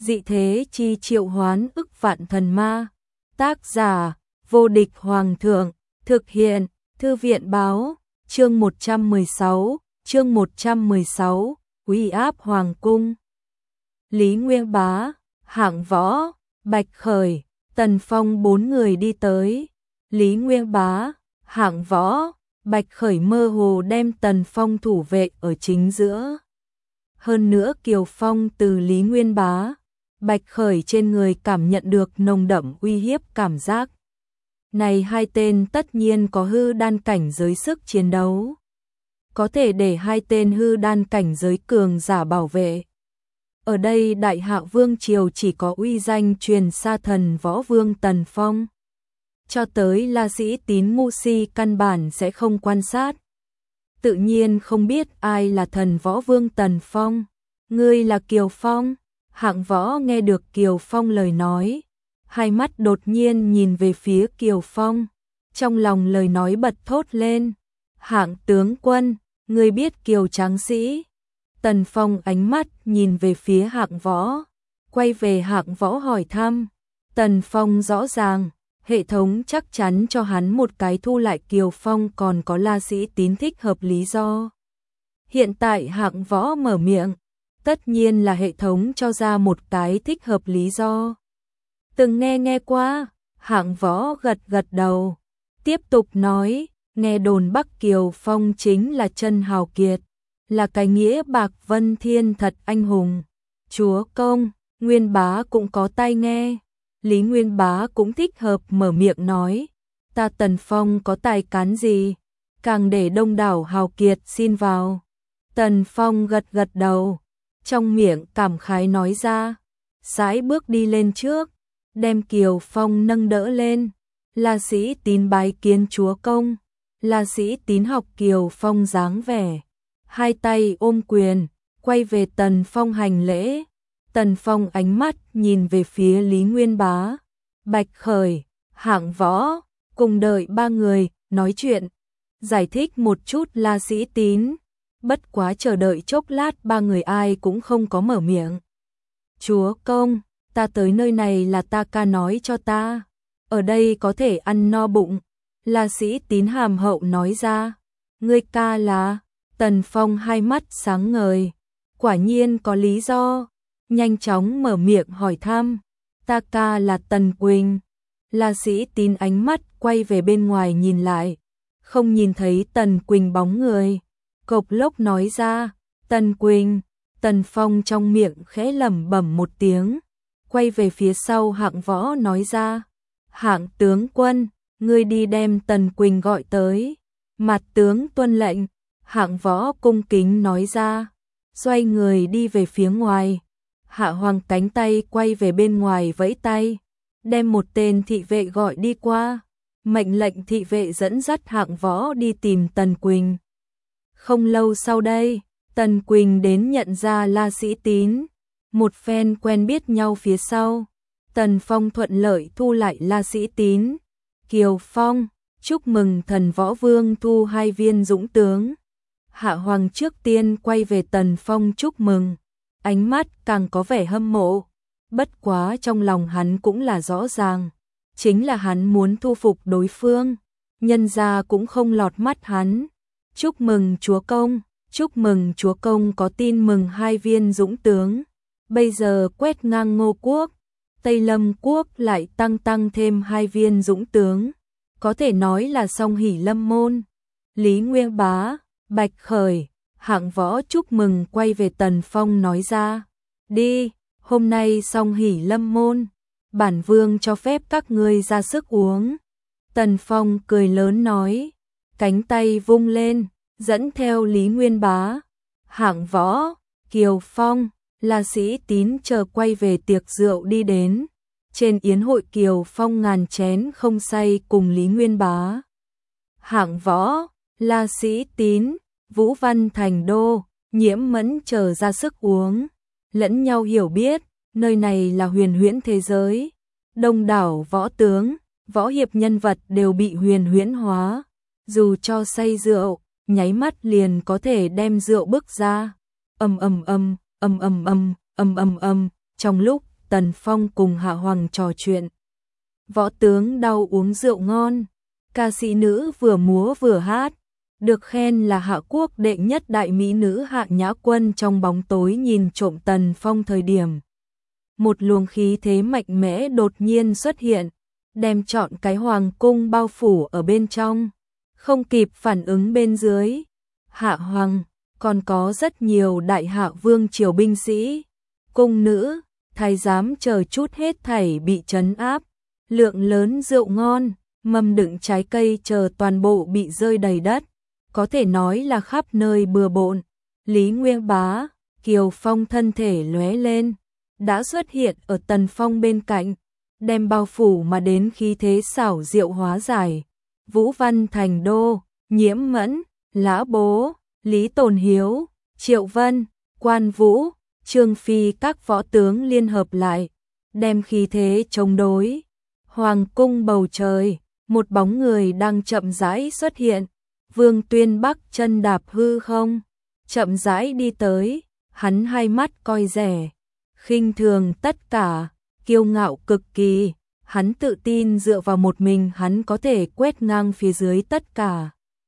dị thế chi triệu hoán ức vạn thần ma. Tác giả, vô địch hoàng thượng, thực hiện, thư viện báo, chương 116, uy áp hoàng cung. Lý Nguyên Bá, Hạng Võ, Bạch Khởi, Tần Phong bốn người đi tới. Lý Nguyên Bá, Hạng Võ, Bạch Khởi mơ hồ đem Tần Phong thủ vệ ở chính giữa. Hơn nữa Kiều Phong từ Lý Nguyên Bá, Bạch Khởi trên người cảm nhận được nồng đậm uy hiếp cảm giác. Này hai tên tất nhiên có hư đan cảnh giới sức chiến đấu. Có thể để hai tên hư đan cảnh giới cường giả bảo vệ. Ở đây Đại Hạ Vương Triều chỉ có uy danh truyền xa thần võ vương Tần Phong. Cho tới La Sĩ Tín ngu si căn bản sẽ không quan sát. Tự nhiên không biết ai là thần võ vương Tần Phong. Ngươi là Kiều Phong. Hạng Võ nghe được Kiều Phong lời nói. Hai mắt đột nhiên nhìn về phía Kiều Phong. Trong lòng lời nói bật thốt lên. Hạng tướng quân, ngươi biết Kiều Tráng Sĩ. Tần Phong ánh mắt nhìn về phía Hạng Võ. Quay về Hạng Võ hỏi thăm. Tần Phong rõ ràng. Hệ thống chắc chắn cho hắn một cái thu lại Kiều Phong còn có La Sĩ Tín thích hợp lý do. Hiện tại Hạng Võ mở miệng. Tất nhiên là hệ thống cho ra một cái thích hợp lý do. Từng nghe qua, Hạng Võ gật đầu. Tiếp tục nói, nghe đồn Bắc Kiều Phong chính là chân hào kiệt. Là cái nghĩa bạc vân thiên thật anh hùng. Chúa công, Nguyên Bá cũng có tai nghe. Lý Nguyên Bá cũng thích hợp mở miệng nói. Ta Tần Phong có tài cán gì? Càng để đông đảo hào kiệt xin vào. Tần Phong gật đầu. Trong miệng cảm khái nói ra. Sải bước đi lên trước. Đem Kiều Phong nâng đỡ lên. La Sĩ Tín bái kiến chúa công. La Sĩ Tín học Kiều Phong dáng vẻ. Hai tay ôm quyền. Quay về Tần Phong hành lễ. Tần Phong ánh mắt nhìn về phía Lý Nguyên Bá, Bạch Khởi, Hạng Võ, cùng đợi ba người nói chuyện, giải thích một chút La Sĩ Tín. Bất quá chờ đợi chốc lát ba người ai cũng không có mở miệng. Chúa công, ta tới nơi này là ta ca nói cho ta, ở đây có thể ăn no bụng. La Sĩ Tín hàm hậu nói ra, ngươi ca là? Tần Phong hai mắt sáng ngời, quả nhiên có lý do. Nhanh chóng mở miệng hỏi thăm. Ta ca là Tần Quỳnh. La Sĩ Tín ánh mắt quay về bên ngoài nhìn lại. Không nhìn thấy Tần Quỳnh bóng người. Cộc lốc nói ra. Tần Quỳnh. Tần Phong trong miệng khẽ lẩm bẩm một tiếng. Quay về phía sau Hạng Võ nói ra. Hạng tướng quân, ngươi đi đem Tần Quỳnh gọi tới. Mặt tướng tuân lệnh. Hạng Võ cung kính nói ra. Xoay người đi về phía ngoài. Hạ Hoàng cánh tay quay về bên ngoài vẫy tay, đem một tên thị vệ gọi đi qua, mệnh lệnh thị vệ dẫn dắt Hạng Võ đi tìm Tần Quỳnh. Không lâu sau đây, Tần Quỳnh đến nhận ra La Sĩ Tín, một phen quen biết nhau phía sau, Tần Phong thuận lợi thu lại La Sĩ Tín. Kiều Phong, chúc mừng thần võ vương thu 2 viên dũng tướng. Hạ Hoàng trước tiên quay về Tần Phong chúc mừng. Ánh mắt càng có vẻ hâm mộ, bất quá trong lòng hắn cũng là rõ ràng, chính là hắn muốn thu phục đối phương, nhân ra cũng không lọt mắt hắn. Chúc mừng chúa công có tin mừng 2 viên dũng tướng, bây giờ quét ngang Ngô Quốc, Tây Lâm Quốc lại tăng thêm 2 viên dũng tướng, có thể nói là song hỷ lâm môn. Lý Nguyên Bá, Bạch Khởi, Hạng Võ chúc mừng quay về Tần Phong nói ra. Đi, hôm nay song hỷ lâm môn. Bản vương cho phép các ngươi ra sức uống. Tần Phong cười lớn nói. Cánh tay vung lên, dẫn theo Lý Nguyên Bá, Hạng Võ, Kiều Phong, La Sĩ Tín chờ quay về tiệc rượu đi đến. Trên yến hội Kiều Phong ngàn chén không say cùng Lý Nguyên Bá, Hạng Võ, La Sĩ Tín, Vũ Văn Thành Đô, Nhiễm Mẫn chờ ra sức uống, lẫn nhau hiểu biết, nơi này là huyền huyễn thế giới. Đông đảo võ tướng, võ hiệp nhân vật đều bị huyền huyễn hóa, dù cho say rượu, nháy mắt liền có thể đem rượu bức ra. Trong lúc Tần Phong cùng Hạ Hoàng trò chuyện. Võ tướng đau uống rượu ngon, ca sĩ nữ vừa múa vừa hát, được khen là Hạ Quốc đệ nhất đại mỹ nữ Hạ Nhã Quân trong bóng tối nhìn trộm Tần Phong thời điểm. Một luồng khí thế mạnh mẽ đột nhiên xuất hiện, đem trọn cái hoàng cung bao phủ ở bên trong, không kịp phản ứng bên dưới. Hạ Hoàng, còn có rất nhiều đại hạ vương triều binh sĩ, cung nữ, thái giám chờ chút hết thảy bị trấn áp, lượng lớn rượu ngon, mâm đựng trái cây chờ toàn bộ bị rơi đầy đất, có thể nói là khắp nơi bừa bộn. Lý Nguyên Bá, Kiều Phong thân thể lóe lên, đã xuất hiện ở Tần Phong bên cạnh, đem bao phủ mà đến khí thế xảo diệu hóa giải. Vũ Văn Thành Đô, Nhiễm Mẫn, Lã Bố, Lý Tồn Hiếu, Triệu Vân, Quan Vũ, Trương Phi các võ tướng liên hợp lại, đem khí thế chống đối. Hoàng cung bầu trời, một bóng người đang chậm rãi xuất hiện. Vương Tuyên Bắc chân đạp hư không, chậm rãi đi tới, hắn hai mắt coi rẻ, khinh thường tất cả, kiêu ngạo cực kỳ, hắn tự tin dựa vào một mình hắn có thể quét ngang phía dưới tất cả.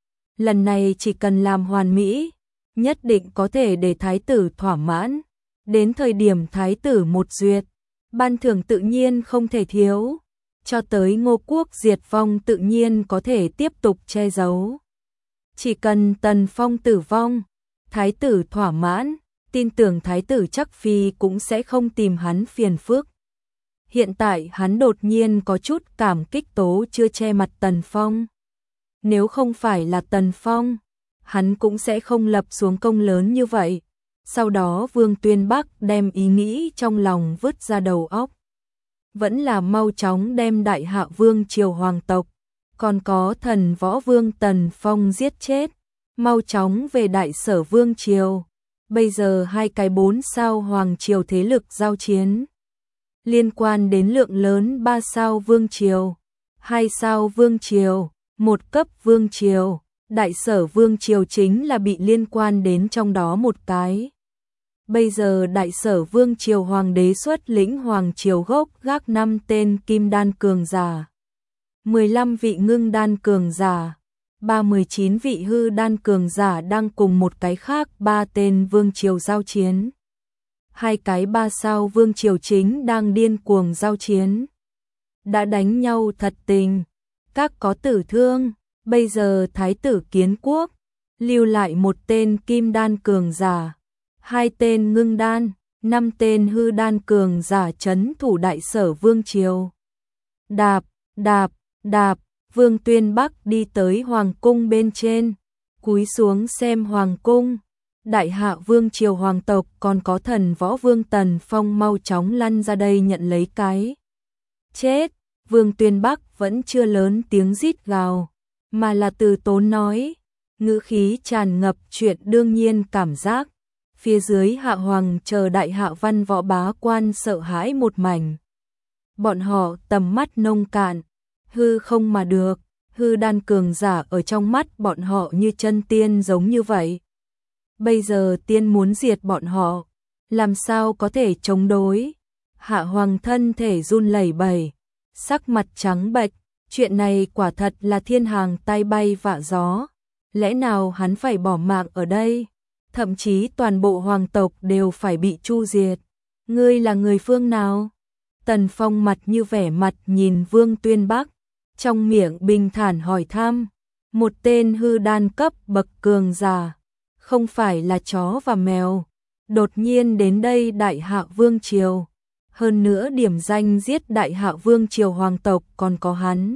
Lần này chỉ cần làm hoàn mỹ, nhất định có thể để thái tử thỏa mãn. Đến thời điểm thái tử một duyệt, ban thưởng tự nhiên không thể thiếu, cho tới Ngô Quốc diệt vong tự nhiên có thể tiếp tục che giấu. Chỉ cần Tần Phong tử vong, thái tử thỏa mãn, tin tưởng thái tử chắc phi cũng sẽ không tìm hắn phiền phức. Hiện tại hắn đột nhiên có chút cảm kích tố chưa che mặt Tần Phong. Nếu không phải là Tần Phong, hắn cũng sẽ không lập xuống công lớn như vậy. Sau đó Vương Tuyên Bắc đem ý nghĩ trong lòng vứt ra đầu óc. Vẫn là mau chóng đem đại hạ vương triều hoàng tộc, còn có thần võ vương Tần Phong giết chết, mau chóng về đại sở vương triều. Bây giờ hai cái 4 sao hoàng triều thế lực giao chiến, liên quan đến lượng lớn 3 sao vương triều, 2 sao vương triều, 1 cấp vương triều, đại sở vương triều chính là bị liên quan đến trong đó một cái. Bây giờ đại sở vương triều hoàng đế xuất lĩnh hoàng triều gốc gác 5 tên kim đan cường giả, 15 vị ngưng đan cường giả, 39 vị hư đan cường giả đang cùng một cái khác 3 tên vương triều giao chiến. Hai cái 3 sao vương triều chính đang điên cuồng giao chiến. Đã đánh nhau thật tình, các có tử thương, bây giờ thái tử Kiến Quốc lưu lại một tên kim đan cường giả, 2 tên ngưng đan, 5 tên hư đan cường giả trấn thủ đại sở vương triều. Đạp, đạp, đạp, Vương Tuyên Bắc đi tới hoàng cung bên trên, cúi xuống xem hoàng cung. Đại hạ vương triều hoàng tộc còn có thần võ vương Tần Phong mau chóng lăn ra đây nhận lấy cái chết. Vương Tuyên Bắc vẫn chưa lớn tiếng rít gào, mà là từ tốn nói, ngữ khí tràn ngập chuyện đương nhiên cảm giác. Phía dưới hạ hoàng chờ đại hạ văn võ bá quan sợ hãi một mảnh. Bọn họ tầm mắt nông cạn, hư không mà được, hư đan cường giả ở trong mắt bọn họ như chân tiên giống như vậy. Bây giờ tiên muốn diệt bọn họ, làm sao có thể chống đối? Hạ hoàng thân thể run lẩy bẩy, sắc mặt trắng bệch, chuyện này quả thật là thiên hàng tai bay vạ gió. Lẽ nào hắn phải bỏ mạng ở đây? Thậm chí toàn bộ hoàng tộc đều phải bị chu diệt. Ngươi là người phương nào? Tần Phong mặt như vẻ mặt nhìn Vương Tuyên Bắc, trong miệng bình thản hỏi thăm. Một tên hư đan cấp bậc cường giả, không phải là chó và mèo, đột nhiên đến đây đại hạ vương triều. Hơn nữa điểm danh giết đại hạ vương triều hoàng tộc còn có hắn.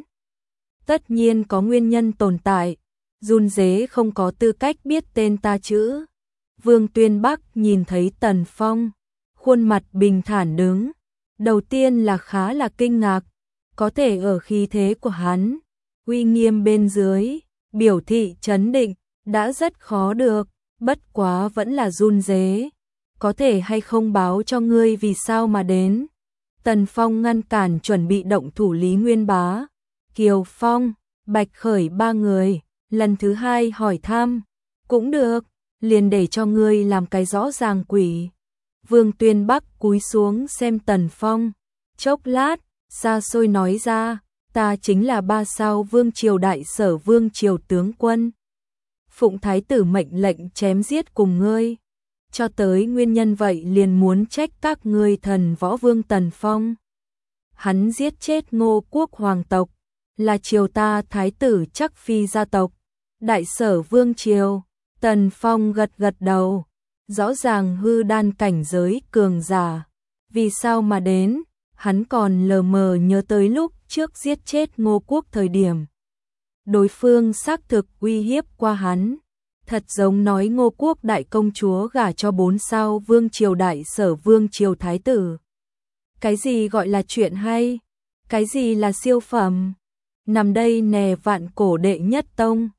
Tất nhiên có nguyên nhân tồn tại, run rế không có tư cách biết tên ta chữ. Vương Tuyên Bắc nhìn thấy Tần Phong, khuôn mặt bình thản đứng. Đầu tiên là khá là kinh ngạc, có thể ở khí thế của hắn, uy nghiêm bên dưới, biểu thị trấn định, đã rất khó được, bất quá vẫn là run rế. Có thể hay không báo cho ngươi vì sao mà đến? Tần Phong ngăn cản chuẩn bị động thủ Lý Nguyên Bá, Kiều Phong, Bạch Khởi 3 người, lần thứ 2 hỏi thăm, cũng được, liền để cho ngươi làm cái rõ ràng quỷ. Vương Tuyên Bắc cúi xuống xem Tần Phong, chốc lát, xa xôi nói ra, ta chính là 3 sao vương triều đại sở vương triều tướng quân. Phụng thái tử mệnh lệnh chém giết cùng ngươi. Cho tới nguyên nhân vậy liền muốn trách các ngươi thần võ vương Tần Phong. Hắn giết chết Ngô quốc hoàng tộc, là triều ta thái tử chắc phi gia tộc, đại sở vương triều. Tần Phong gật gật đầu, rõ ràng hư đan cảnh giới cường giả. Vì sao mà đến, hắn còn lờ mờ nhớ tới lúc trước giết chết Ngô quốc thời điểm. Đối phương xác thực uy hiếp qua hắn. Thật giống nói Ngô quốc đại công chúa gả cho 4 sao vương triều đại sở vương triều thái tử. Cái gì gọi là chuyện hay? Cái gì là siêu phẩm? Nằm đây nè vạn cổ đệ nhất tông.